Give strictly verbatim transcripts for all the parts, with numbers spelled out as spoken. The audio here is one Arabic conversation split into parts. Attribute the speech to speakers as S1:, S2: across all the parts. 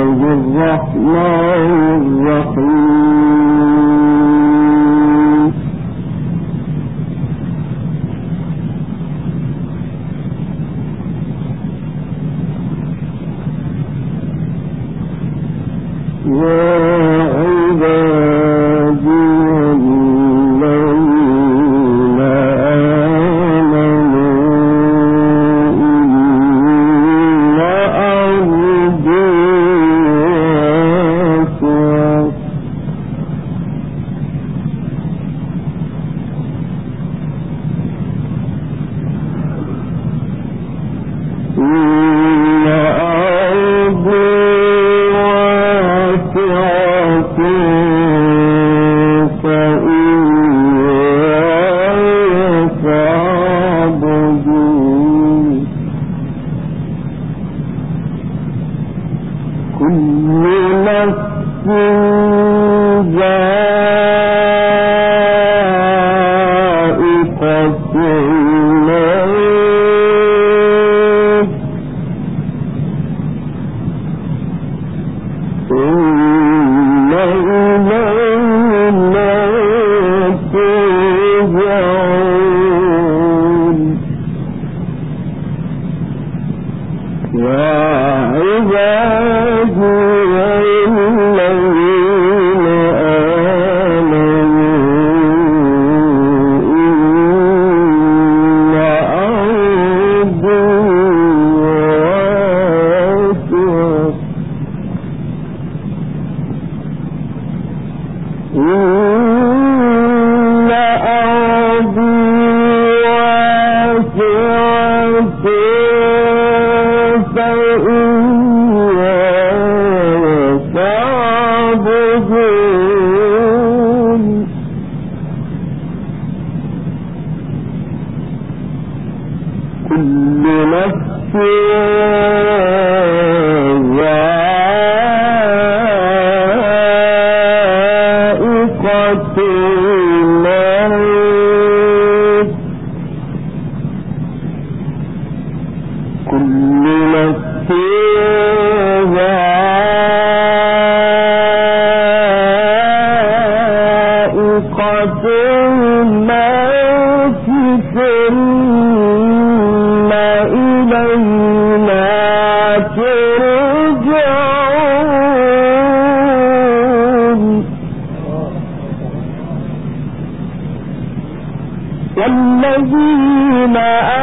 S1: والذين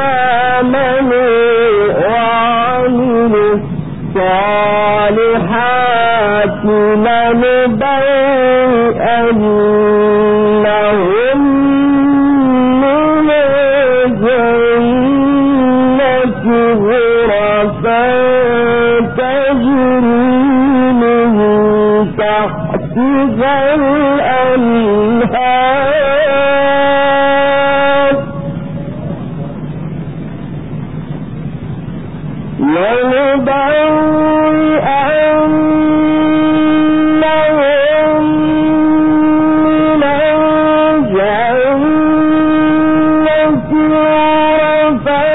S1: آمنوا وعملوا الصالحات لنبوئنهم من الجنة غرفا تجري من تحتها الأنهار لنبوئنهم من الجنة غرفا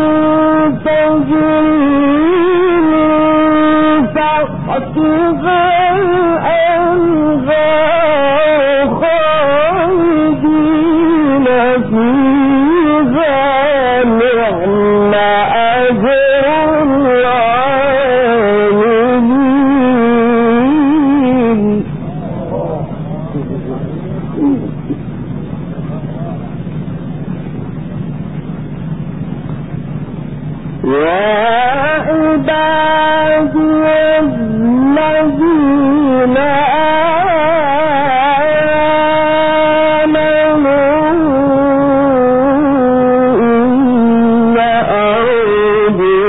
S1: تجري من تحتها الأنهار خالدين فيها نعم أجر العاملين. يا عبادي الذين آمنوا إن أرضي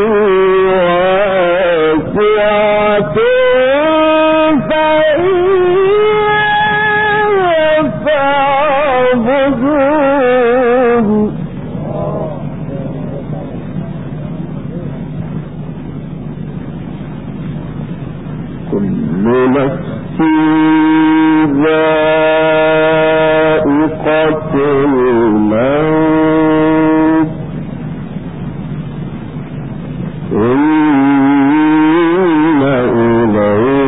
S1: واسعة فإياي فاعبدون. كل نفس ذائقة الموت ثم إلينا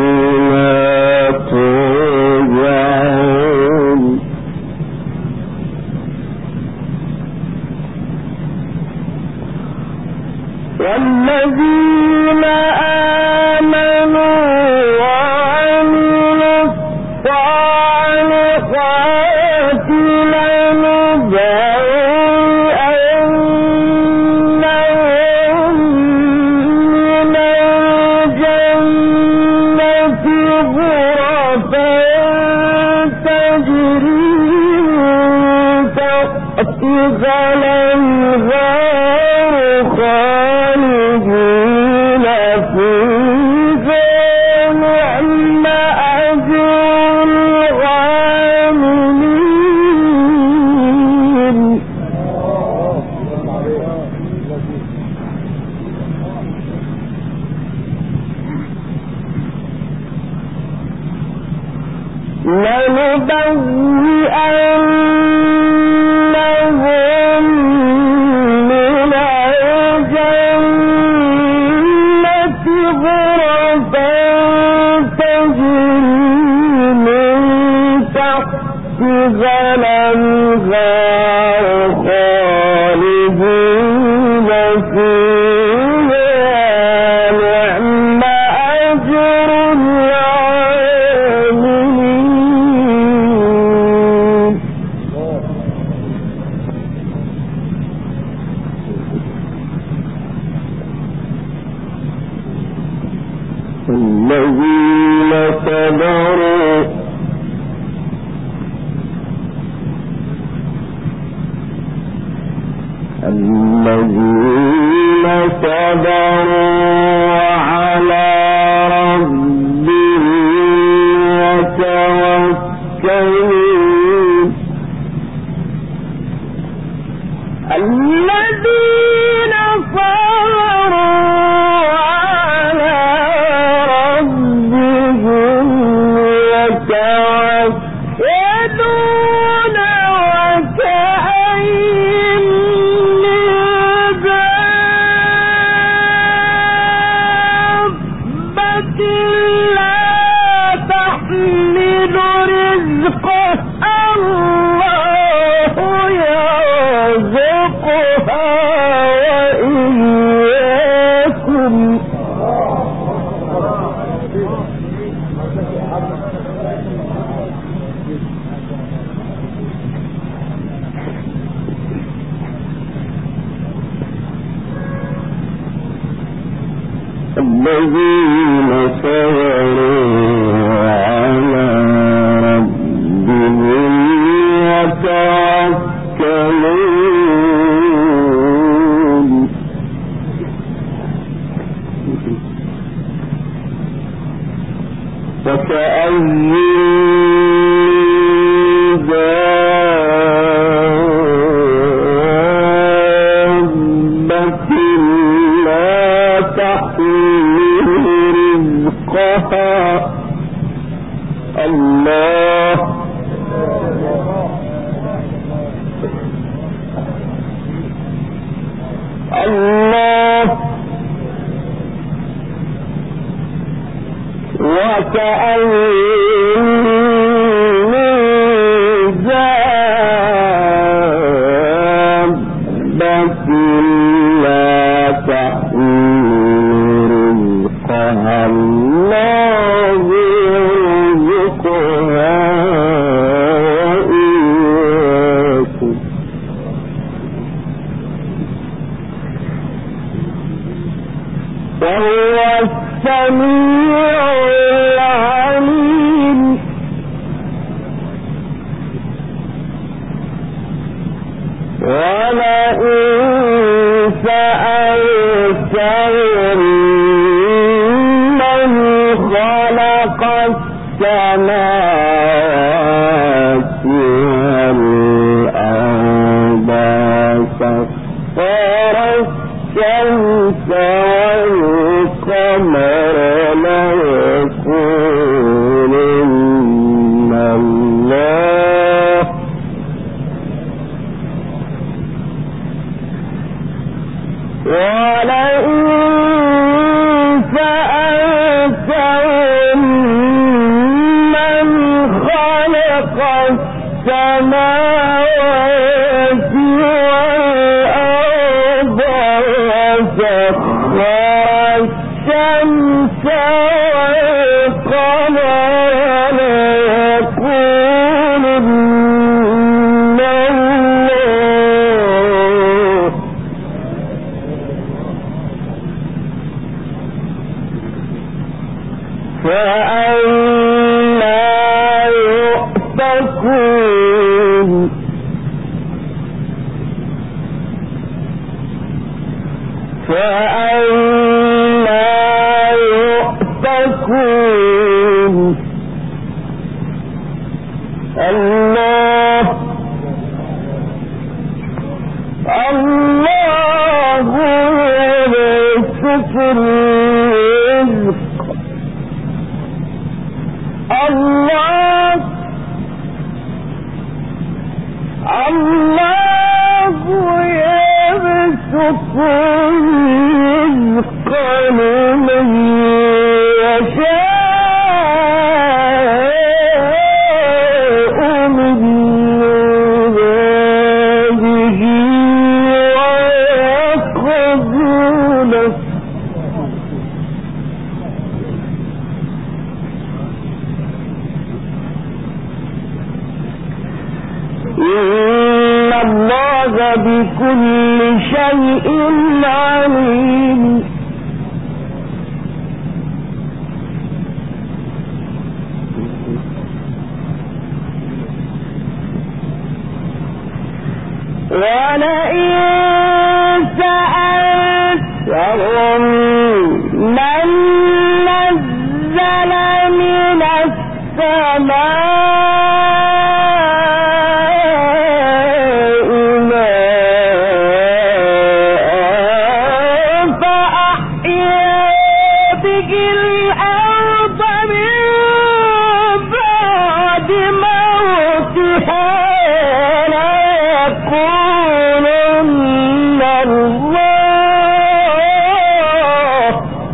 S1: لنبوئنهم من الجنة غرفا تجري من تحتها الأنهار خالدين فيها نعم أجر العاملين. الذين صبروا الذين صبروا على ربهم يتوكلون الذين صبروا على ربهم يتوكلون وكأين الذين صبروا على ربهم يتوكلون وكأين الله الله وكأين من دابة لا تحمل رزقها الله يرزقها وإياكم وهو السميع العليم. ولئن سألتهم من خلق السماوات والأرض سخر الشمس والقمر ليقولن الله ولئن سألتهم من خلق السماوات والأرض وسخر الشمس والقمر ليقولن الله فأنى يؤفكون فأنى يؤفكون الله الله يبسط الرزق الله بكل شيء عليم ولئن سألتهم من نزل من السماء ماء فأحيا به الأرض من بعد موتها ليقولن الله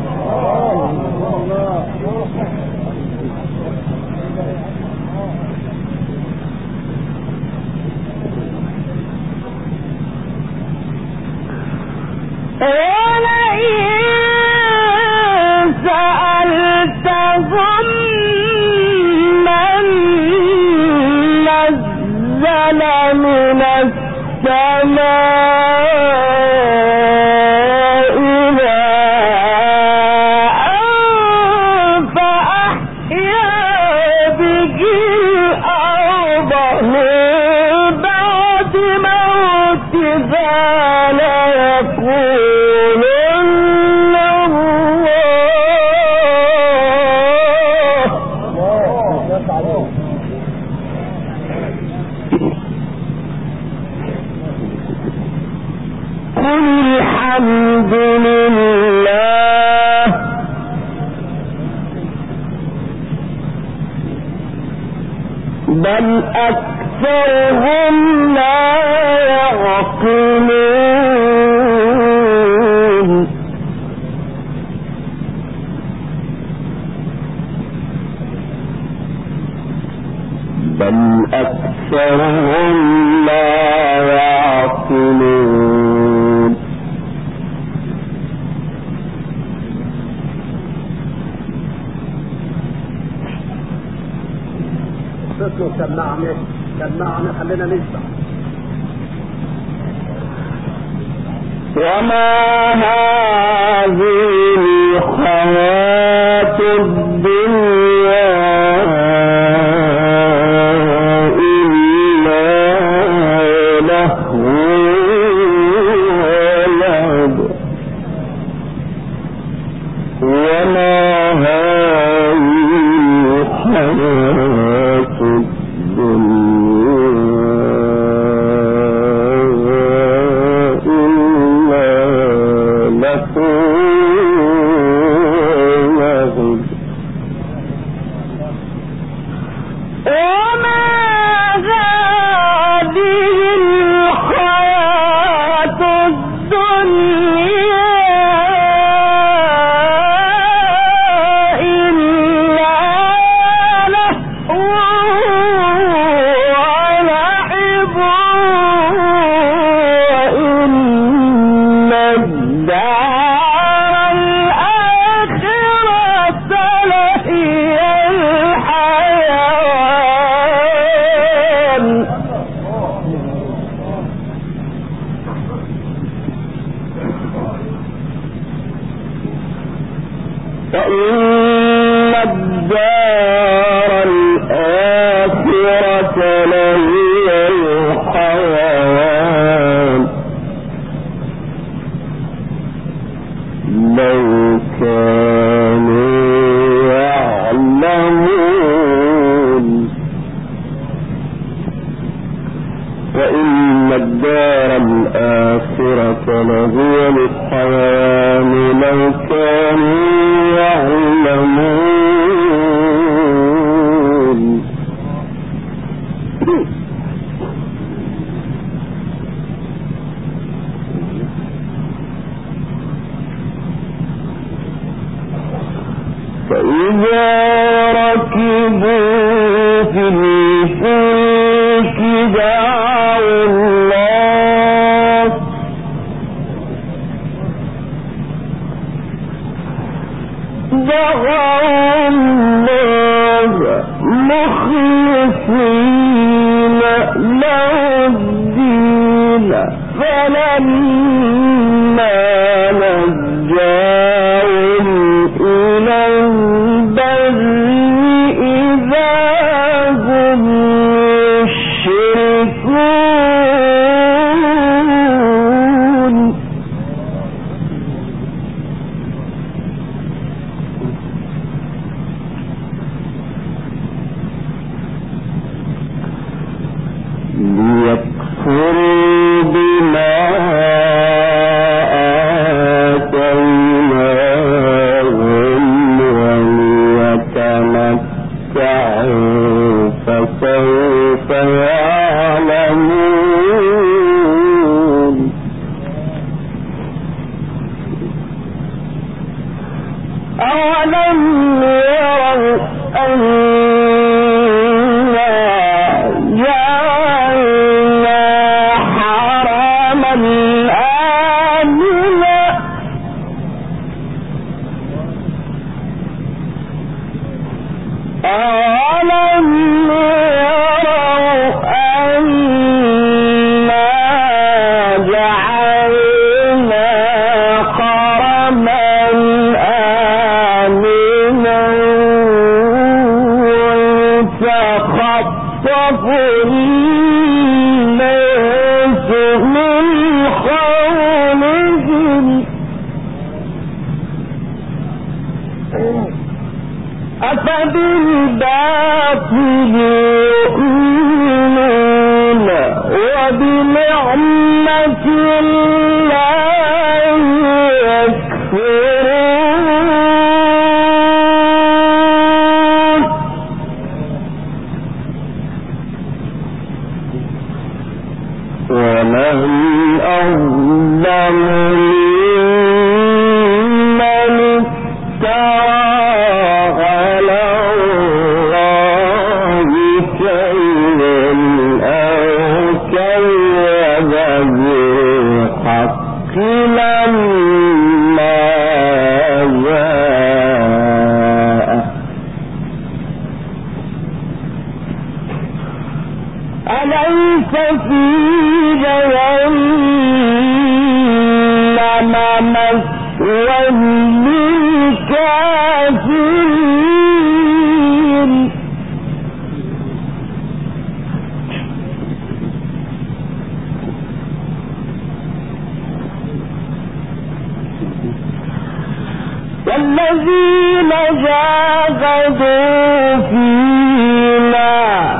S1: ولئن سألتهم من نزل من السماء ماء فأحيا به الأرض من بعد موتها ليقولن الله قل الحمد لله بل أكثرهم لا يعقلون بل أكثرهم لا يعقلون
S2: سمعنا سمعنا خلينا نسمع.
S1: وما هذه الحياة الدنيا إلا لهو ولعب وما هذه الحياة فإن الدار الآخرة لهي الحيوان لو كانوا يعلمون فإن الدار الآخرة لهي الحيوان لو كانوا يعلمون فإذا ركبوا في الفلك دعوا الله دعوا والذين جاهدوا فينا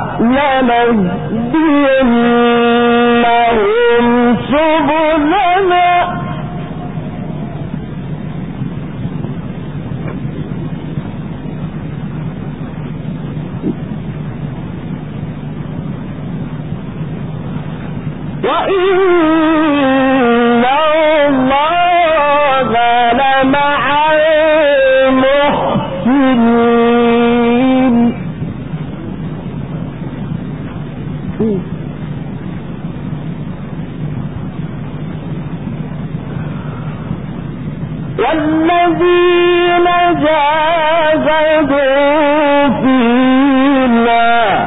S1: لنهدينهم سبلنا وإن الله لمع المحسنين. والذين جاهدوا فينا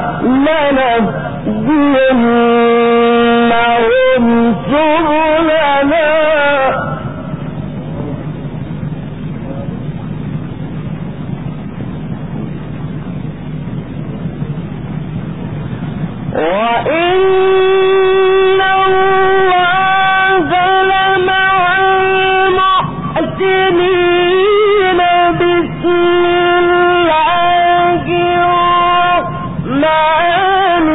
S1: لنهدينهم سبلنا وإن الله لمع المحسنين. بسم الله الرحمن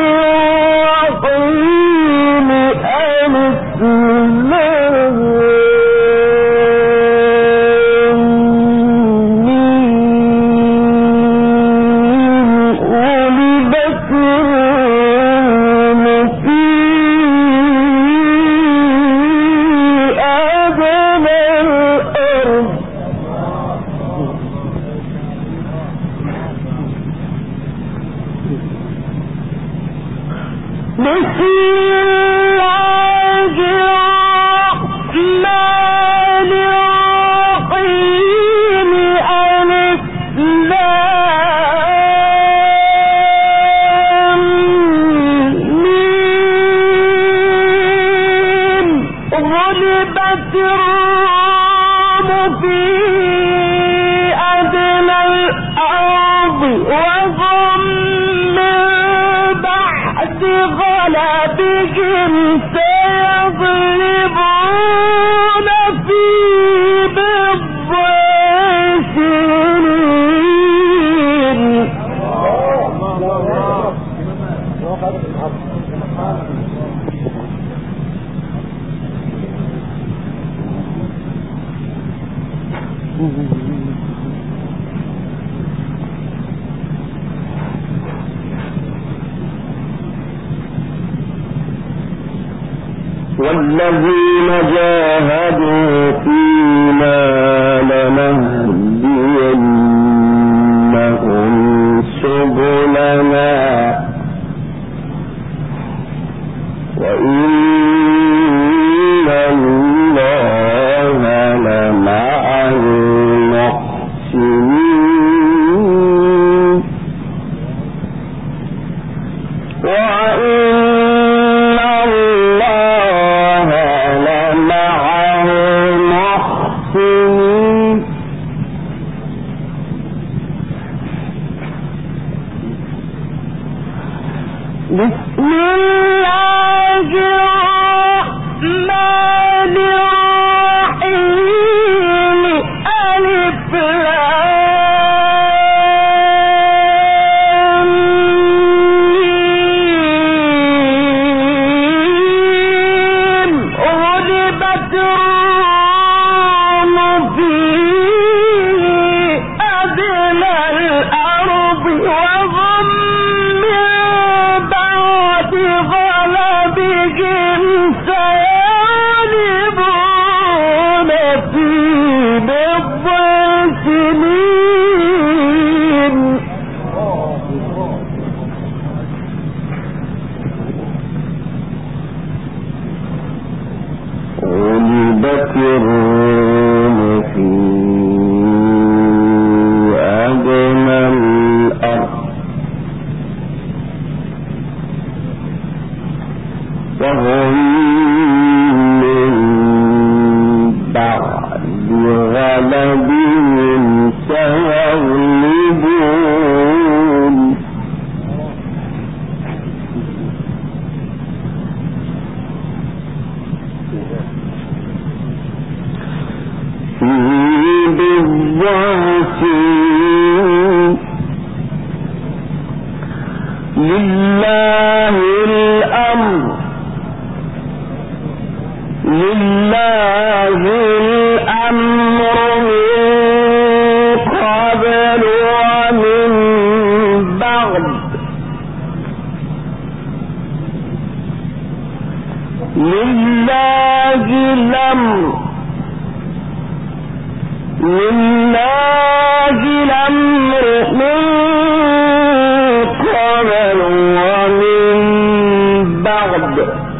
S1: الرحيم. ألف لام والذين جاهدوا فينا لنهدينهم سبلنا وإن الله لمع المحسنين.
S3: بسم الله الرحمن الرحيم ألف لام ميم غلبت الروم في أدنى الأرض وهم غلبهم سيغلبون في بضع سنين غلبت الروم في أدنى الأرض وهم من بعد غلبهم سيغلبون في بضع سنين لله الأمر لله الأمر من قبل ومن بعد لله الأمر لله الأمر من قبل ومن بعد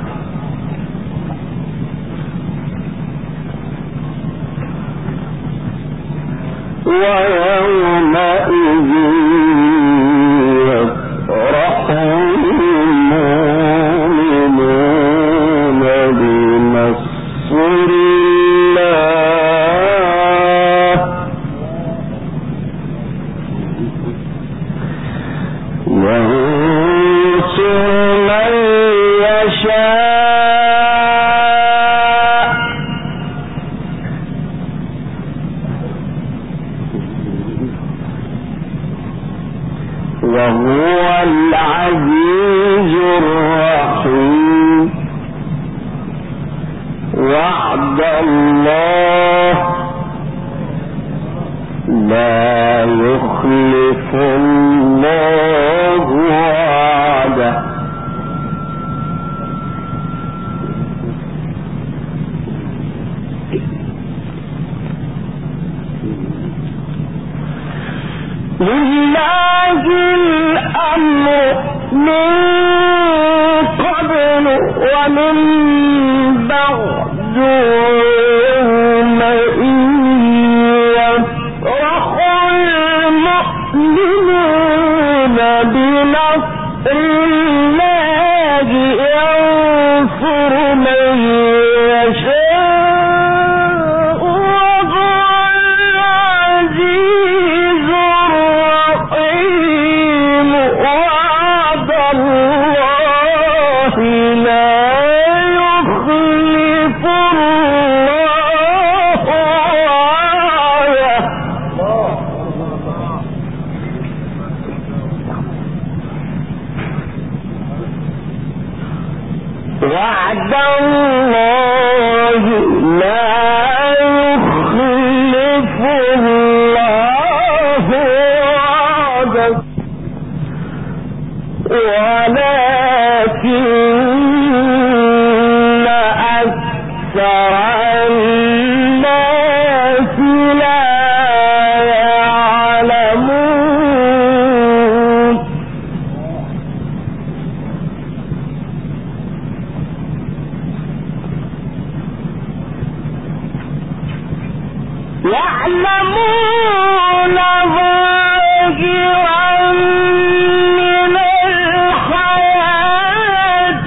S3: ويومئذ يفرح المؤمنون بنصر الله ينصر من يشاء وهو العزيز الرحيم وعد الله لا يخلف الله وعده لله الأمر من قبل ومن بعد يفرح المؤمنون بنصر الله ينصر من يشاء وهو العزيز الرحيم وعد الله لا يخلف الله وعده وعد الله لا يخلف الله وعده ولكن أكثر الناس لا يعلمون يعلمون ظاهرا من الحياة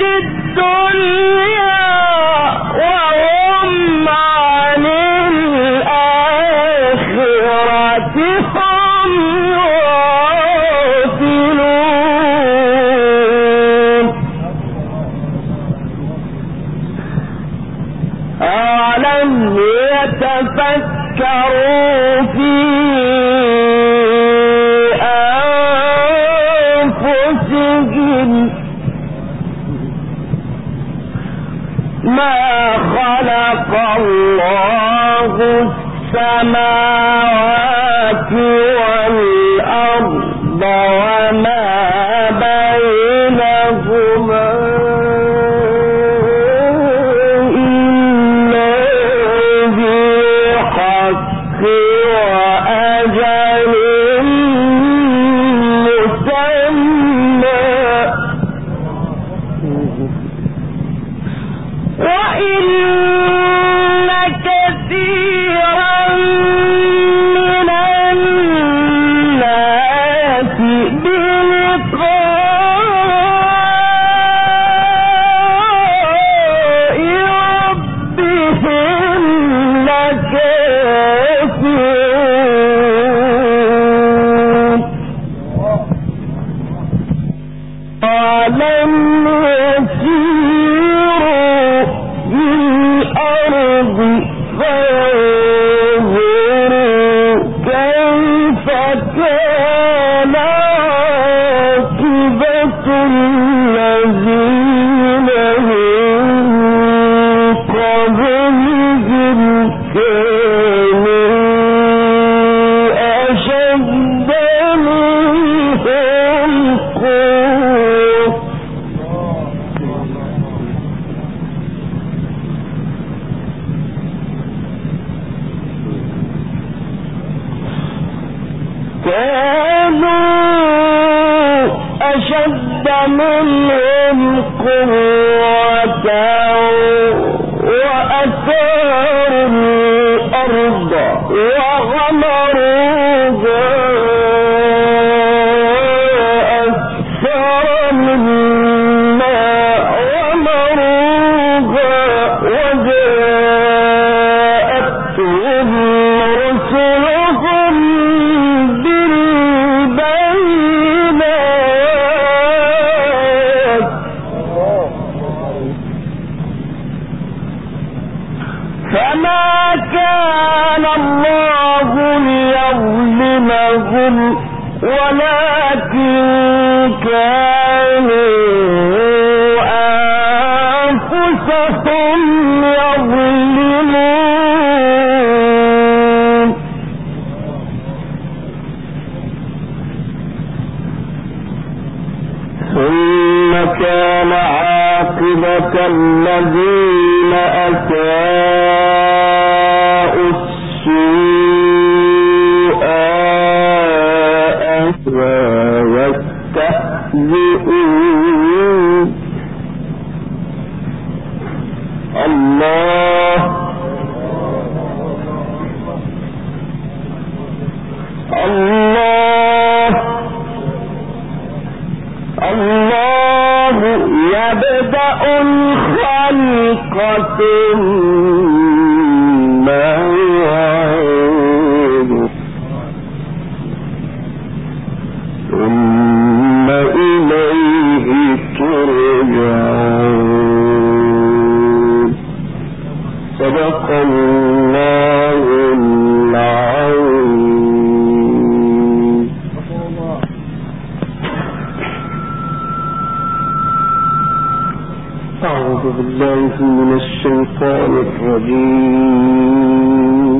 S3: الله السماوات والأرض وما بينهما إلا بالحق وأجل مسمى وإن كثيرا من الناس بلقاء ربهم لكافرون ولم يسيروا في الأرض فينظروا كيف كان عاقبة الذين من قبلهم كانوا أشد منهم قوة كانوا أشد منهم قوة وأثاروا الأرض وغمروها أكثر مما غمروها وجاءتهم رسلهم بالبينات فما كان الله ليظلمهم ولكن كانوا أنفسهم يظلمون ثم كان عاقبة الذين أساءوا السوء ويستهزئون الله الله الله يبدأ الخلق ثم يعيده ثم إليه ترجعون صدق الله العظيم. أعوذ بالله من الشيطان الرجيم.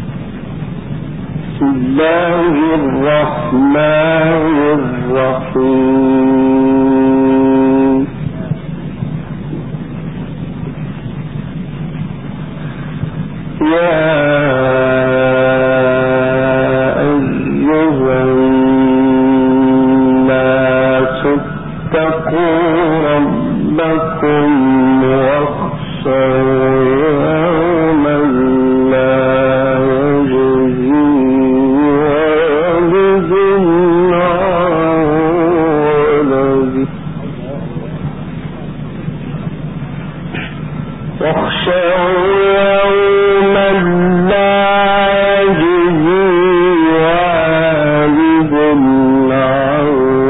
S3: بسم الله الرحمن الرحيم. يا أيها الناس اتقوا ربكم واخشوا يوما لا يجزي والد عن ولده واخشوا يوما لا يجزي والد عن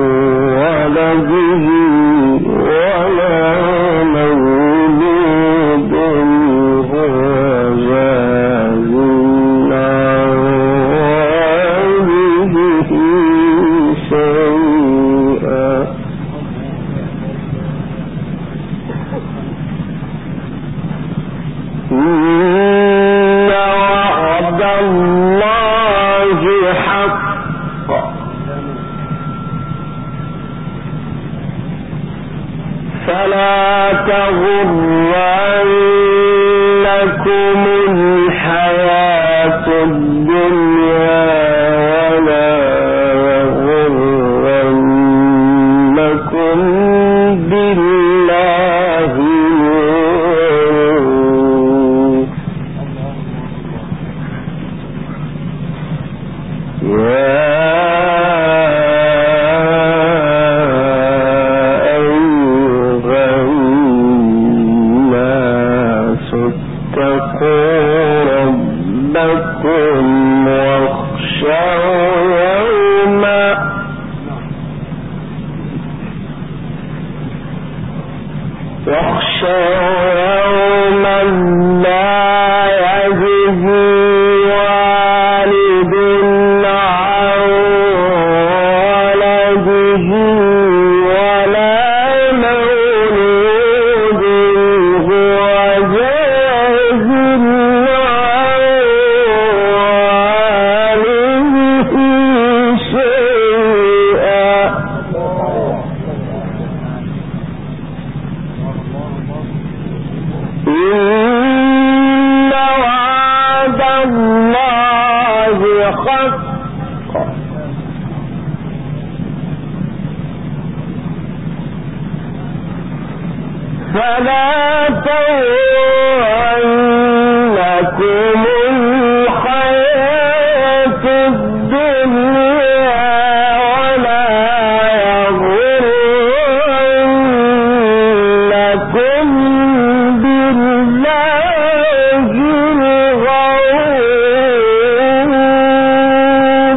S3: ولده ولا مولود هو جاز عن والده شيئا
S1: فلا تغرنكم الحياة الدنيا ولا يغرنكم بالله الغرور. يا فلا تغرنكم الحياة الدنيا ولا يغرنكم بالله الغرور.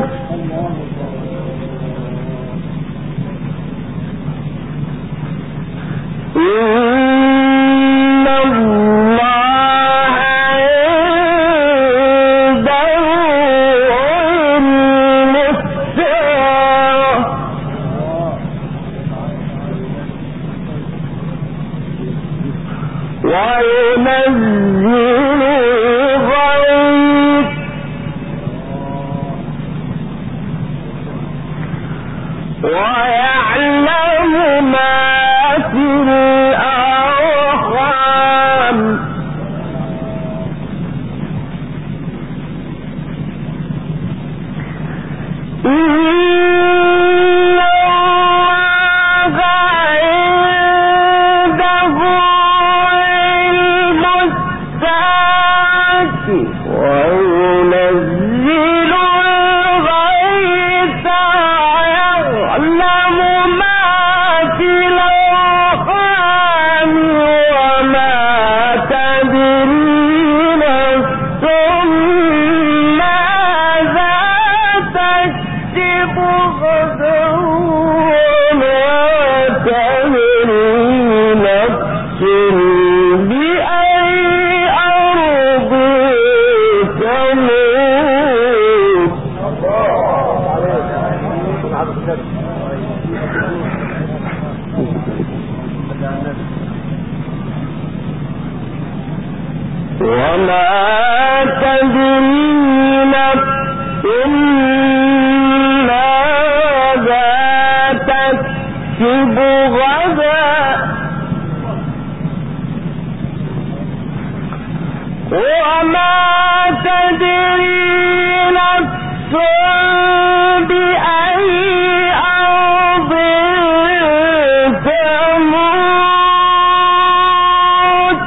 S1: ويعلم ما في الأرحام إن الله عنده علم الساعة وينزل الغيث ويعلم ما في الأرحام وما تدري نفس ماذا تكسب غدا وما تدري نفس بأي أرض تموت. وما تدري نفس ماذا تكسب غدا وما تدري نفس بأي أرض تموت.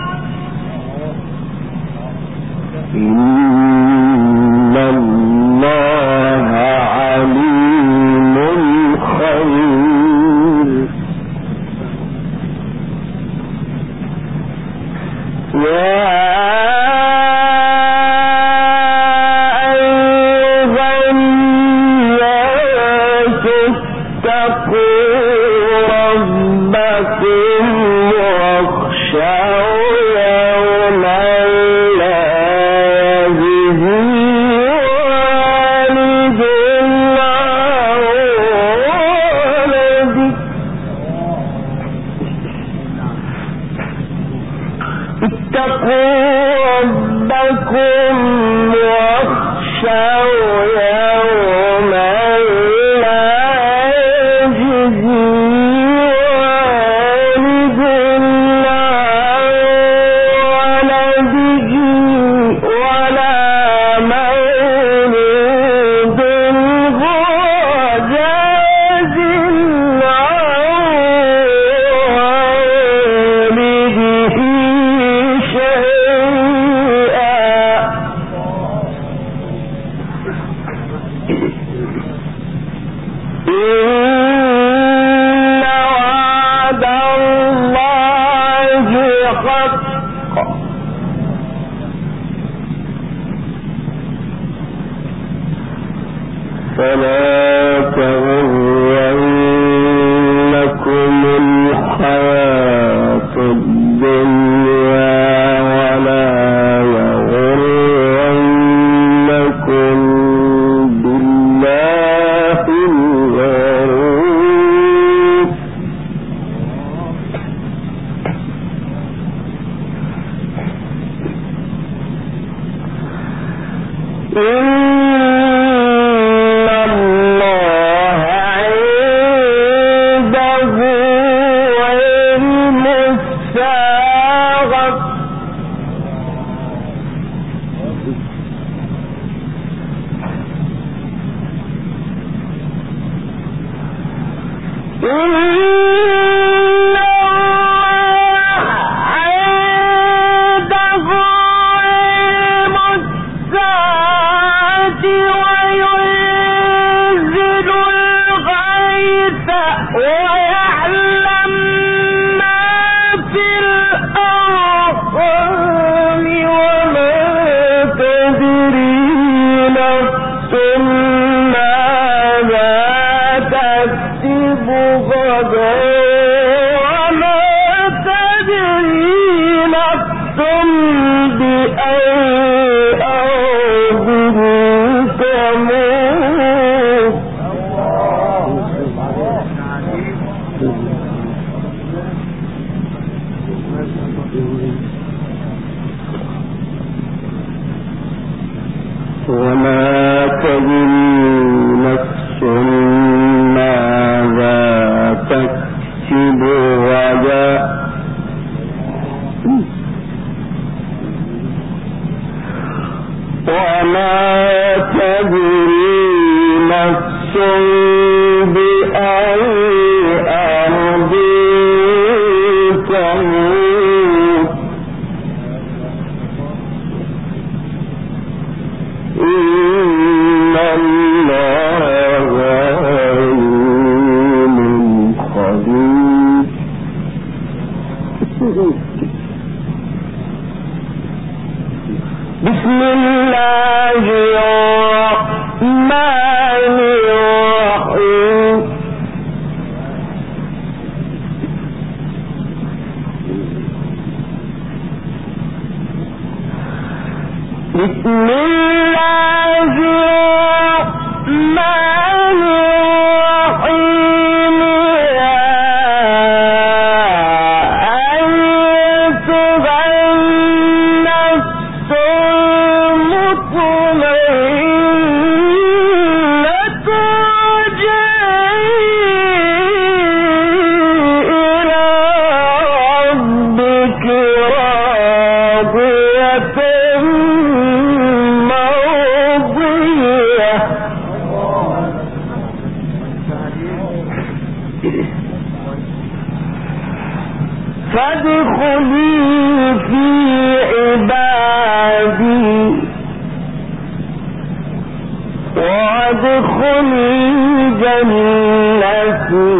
S1: إن الله عليم خبير. يا أيها الناس اتقوا ربكم واخشوا يوما لا يجزي والد عن ولده اتقوا ربكم واخشوا يوما لا يجزي والد بسم الله الرحمن الرحيم بسم الله الرحمن الرحيم فادخلي في عبادي وادخلي جنتي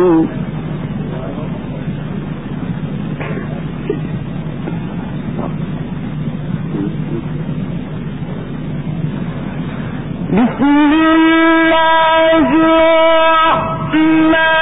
S1: بسم الله الرحمن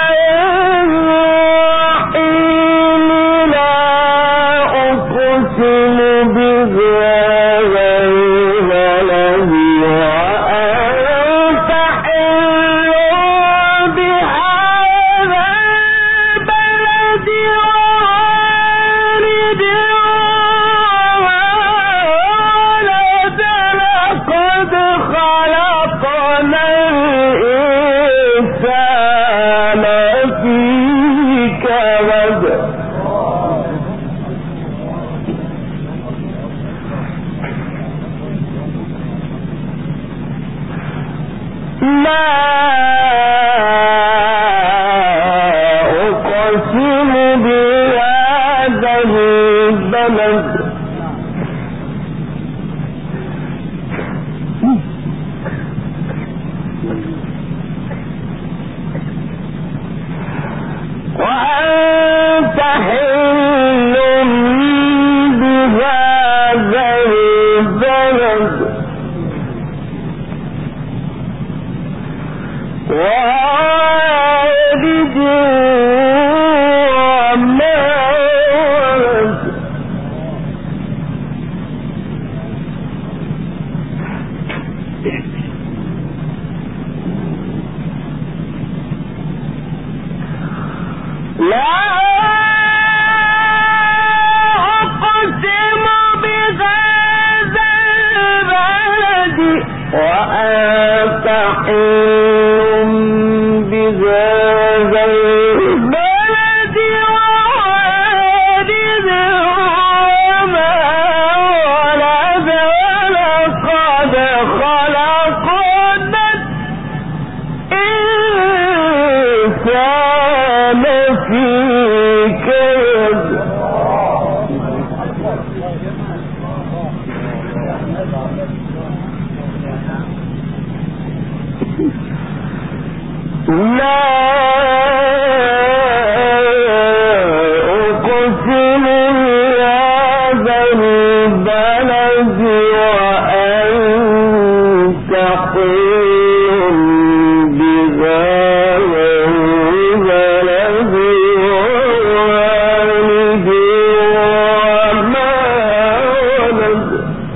S1: وأنت حل بهذا البلد ووالد وما ولد لا أقسم بهذا البلد وأنت حل بهذا البلد ووالد وما ولد لقد خلقنا الإنسان لفي كبد لا أقسم بهذا البلد وأنت حل بهذا البلد ووالد وما ولد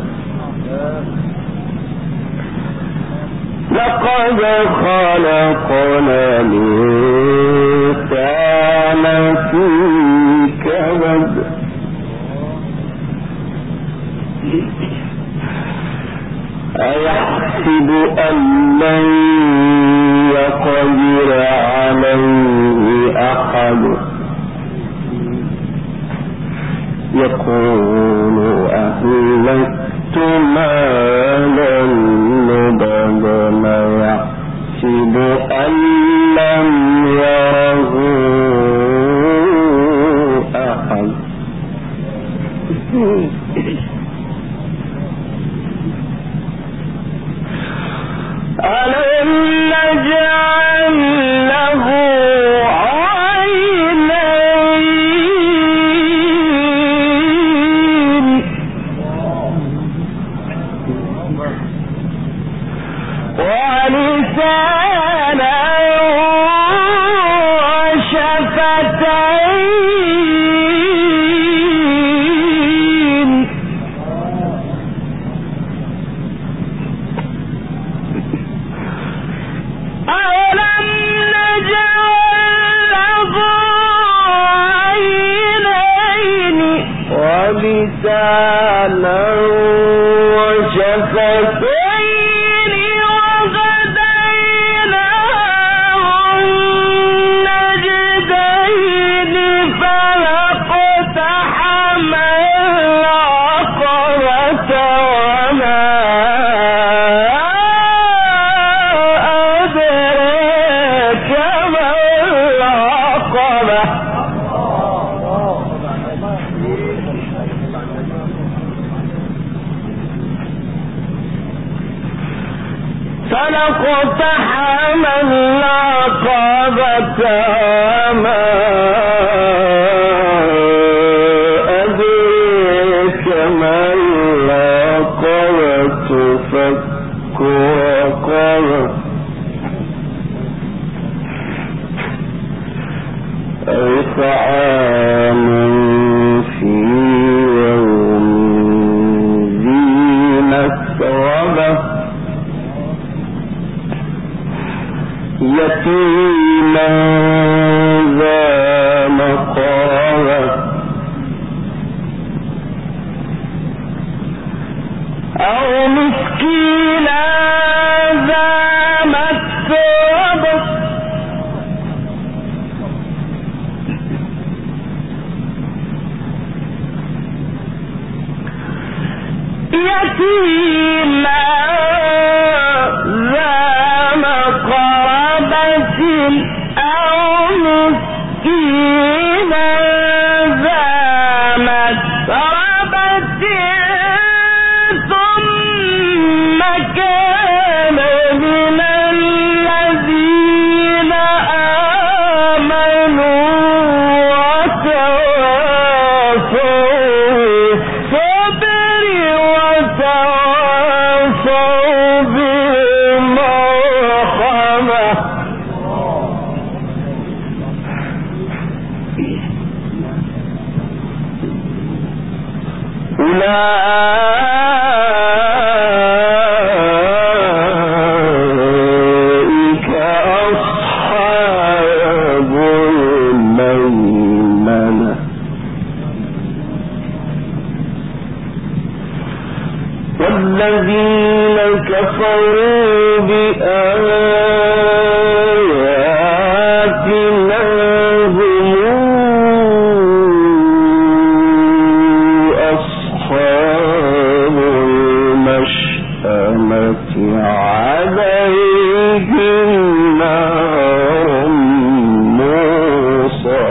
S1: لقد خلقنا الإنسان في كبد أيحسب أن لن يقدر عليه أحد يقول أهلكت مالا لبدا يحسب أن لم يره أحد ألم نجعل له عينين ولسانا وشفتين ألم نجعل له عينين ولسانا وشفتين وهديناه النجدين فلاقتحم العقبة وما أدراك ما العقبة فلاقتحم العقبة وما أدراك ما العقبة فك رقبة أو طعام في يوم ذي مسغبة يتيما ذا مقربة أو مسكينا ذا متربة يتيما ذا مقربة أو مسكينا ذا متربة ثم كان من الذين آمنوا وتواصوا بالصبر وتواصوا بالمرحمة أولئك أصحاب الميمنة والذين كفروا بآياتنا هم أصحاب المشأمة عليهم نار موصدة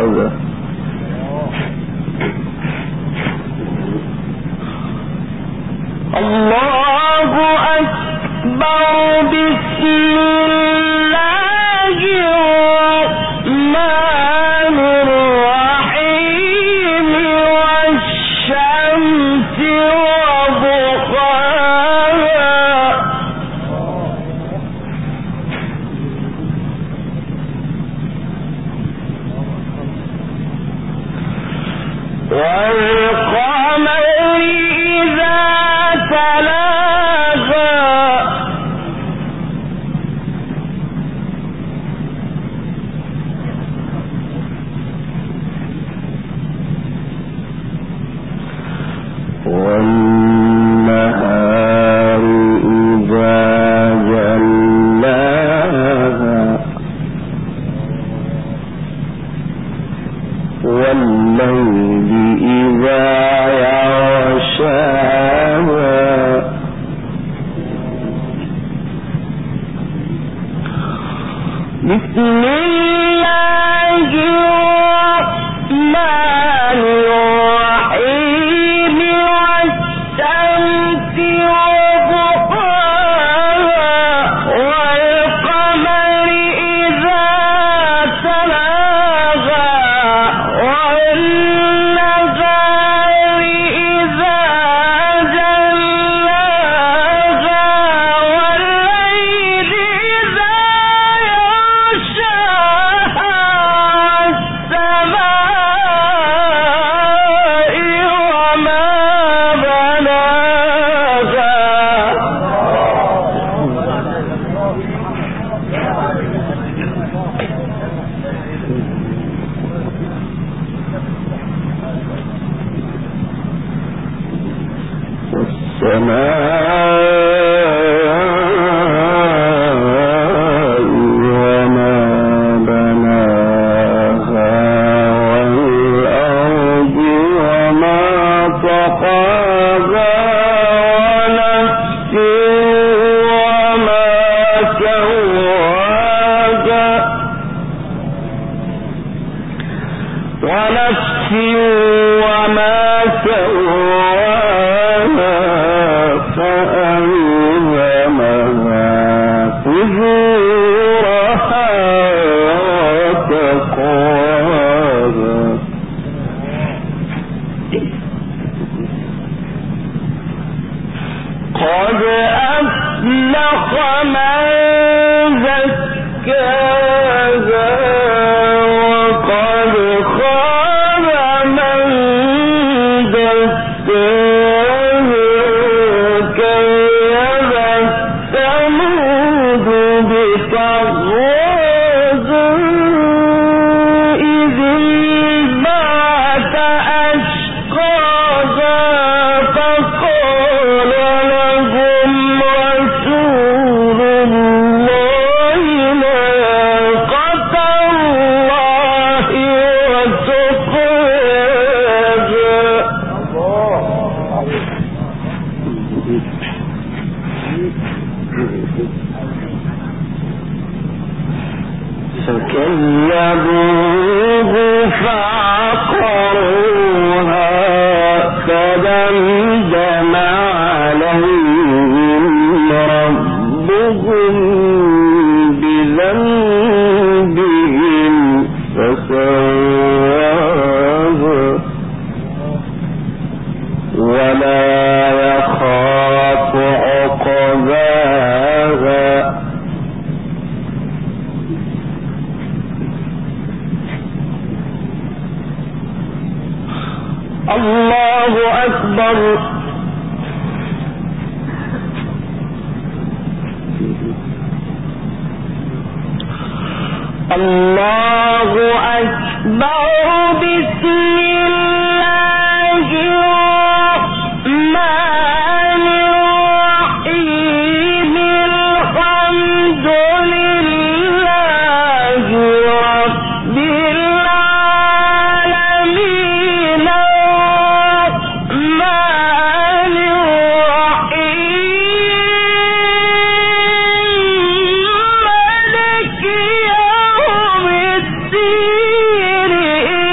S3: الدين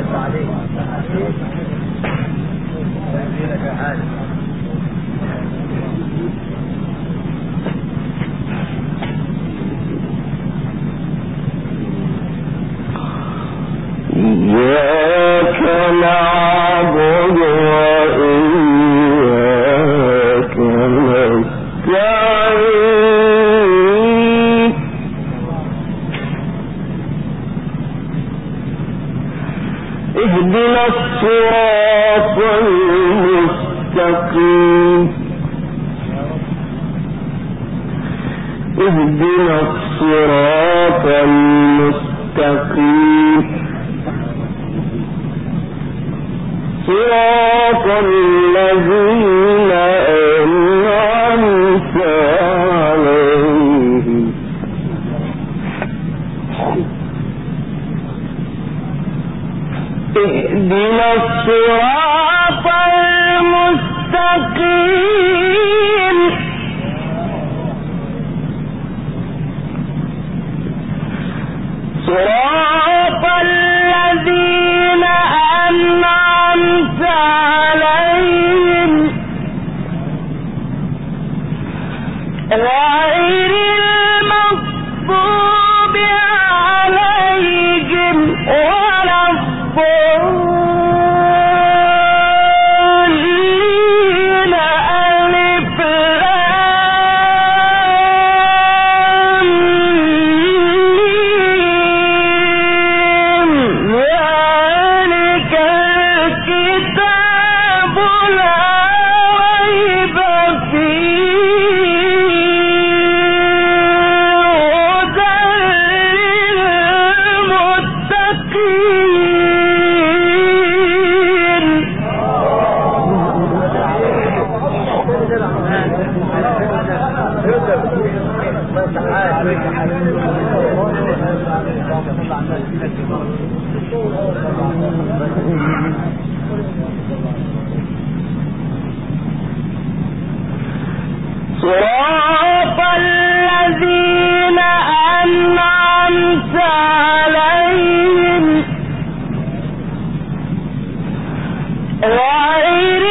S3: إياك نعبد وإياك نستعين اهدنا الصراط المستقيم اهدنا الصراط المستقيم صراط الذين أنعمت عليهم اهدنا الصراط المستقيم صراط الذين أنعمت عليهم غير المغضوب عليهم ولا الضالين ألف لام ميم ذلك الكتاب لا ريب فيه هدى صراط الذين أنعمت عليهم غير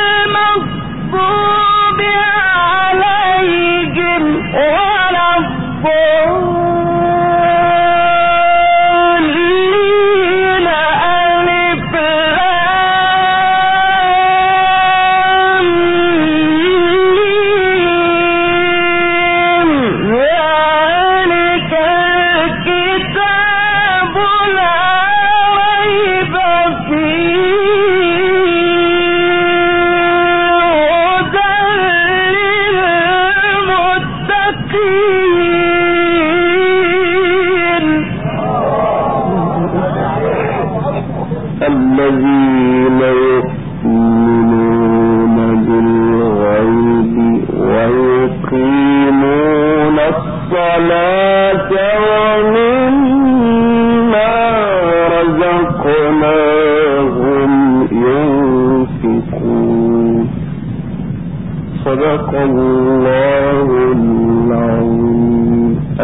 S3: المغضوب عليهم ولا الضالين ألف لام ميم ذلك الكتاب لا ريب فيه هدى للمتقين الذين يؤمنون بالغيب ويقيمون الصلاة ومما رزقناهم ينفقون صدق الله